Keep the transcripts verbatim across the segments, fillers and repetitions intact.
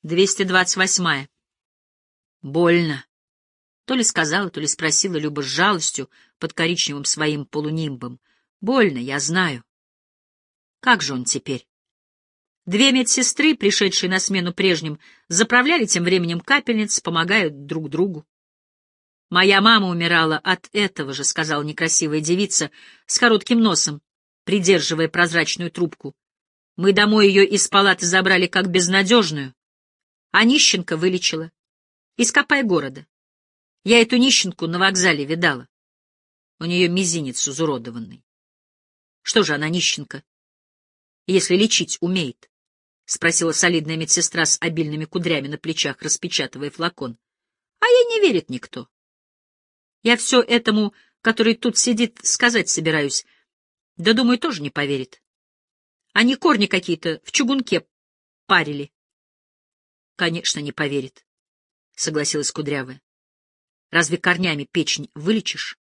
двести двадцать восьмая. Больно. То ли сказала, то ли спросила Люба с жалостью под коричневым своим полунимбом. Больно, я знаю. Как же он теперь? Две медсестры, пришедшие на смену прежним, заправляли тем временем капельниц, помогают друг другу. «Моя мама умирала от этого же», — сказала некрасивая девица с коротким носом, придерживая прозрачную трубку. «Мы домой ее из палаты забрали как безнадежную, а нищенка вылечила. Из Копай города. Я эту нищенку на вокзале видала. У нее мизинец изуродованный. Что же она нищенка, если лечить умеет?» — спросила солидная медсестра с обильными кудрями на плечах, распечатывая флакон. — А ей не верит никто. Я все этому, который тут сидит, сказать собираюсь. Да, думаю, тоже не поверит. Они корни какие-то в чугунке парили. — Конечно, не поверит, — согласилась Кудрявая. — Разве корнями печень вылечишь?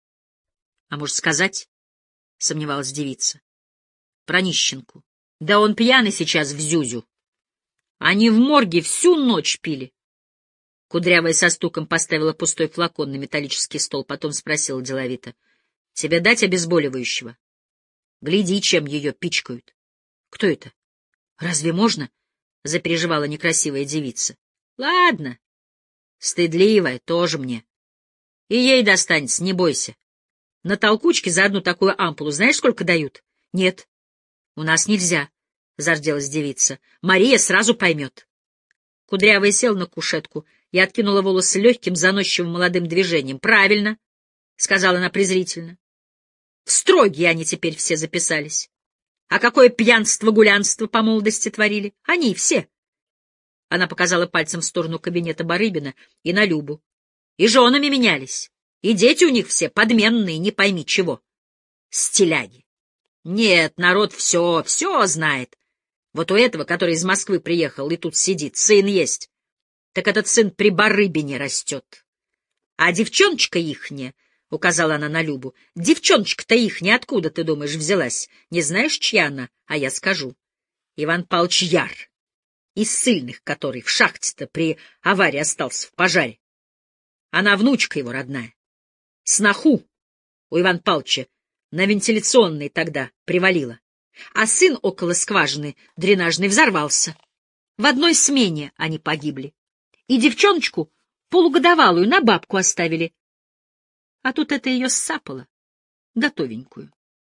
— А может, сказать? — сомневалась девица. — Про нищенку. Да он пьяный сейчас в Зюзю. Они в морге всю ночь пили. Кудрявая со стуком поставила пустой флакон на металлический стол, потом спросила деловито. — Тебе дать обезболивающего? Гляди, чем ее пичкают. — Кто это? Разве можно? — запереживала некрасивая девица. — Ладно. Стыдливая, тоже мне. И ей достанется, не бойся. На толкучке за одну такую ампулу знаешь, сколько дают? — Нет. — У нас нельзя, — зарделась девица. — Мария сразу поймет. Кудрявая села на кушетку и откинула волосы легким, заносчивым молодым движением. — Правильно, — сказала она презрительно. — В строгие они теперь все записались. А какое пьянство-гулянство по молодости творили? Они все. Она показала пальцем в сторону кабинета Барыбина и на Любу. И женами менялись, и дети у них все подменные, не пойми чего. Стиляги. Нет, народ все, все знает. Вот у этого, который из Москвы приехал и тут сидит, сын есть. Так этот сын при Барыбине растет. А девчоночка ихняя, — указала она на Любу, — девчоночка-то ихняя откуда, ты думаешь, взялась? Не знаешь, чья она? А я скажу. Иван Павлович Яр. Из ссыльных, который в шахте-то при аварии остался в пожаре. Она внучка его родная. Сноху у Ивана Павловича на вентиляционной тогда привалила. А сын около скважины дренажной взорвался. В одной смене они погибли. И девчоночку полугодовалую на бабку оставили. А тут это ее ссапало, готовенькую.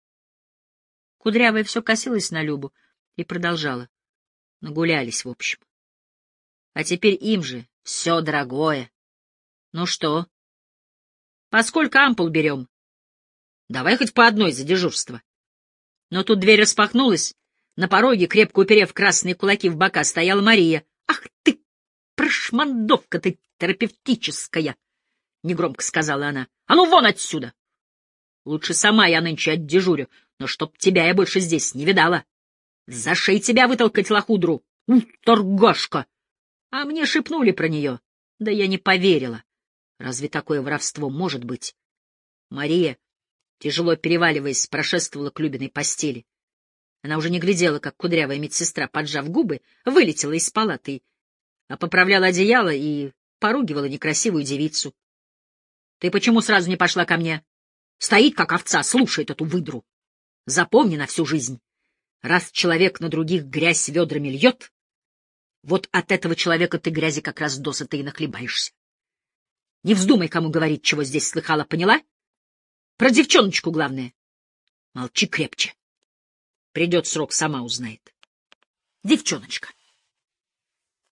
Кудрявая все косилась на Любу и продолжала. Нагулялись, в общем. А теперь им же все дорогое. Ну что? По сколько ампул берем? Давай хоть по одной за дежурство. Но тут дверь распахнулась. На пороге, крепко уперев красные кулаки в бока, стояла Мария. — Ах ты, прошмандовка ты терапевтическая! — негромко сказала она. — А ну вон отсюда! Лучше сама я нынче отдежурю, но чтоб тебя я больше здесь не видала. За шею тебя вытолкать лохудру! У, торгашка! А мне шепнули про нее. Да я не поверила. Разве такое воровство может быть? Мария, тяжело переваливаясь, прошествовала к Любиной постели. Она уже не глядела, как кудрявая медсестра, поджав губы, вылетела из палаты, а поправляла одеяло и поругивала некрасивую девицу. — Ты почему сразу не пошла ко мне? Стоит, как овца, слушает эту выдру. Запомни на всю жизнь. Раз человек на других грязь ведрами льет, вот от этого человека ты грязи как раз досыта и нахлебаешься. Не вздумай кому говорить, чего здесь слыхала, поняла? Про девчоночку главное. Молчи крепче. Придет срок, сама узнает. Девчоночка.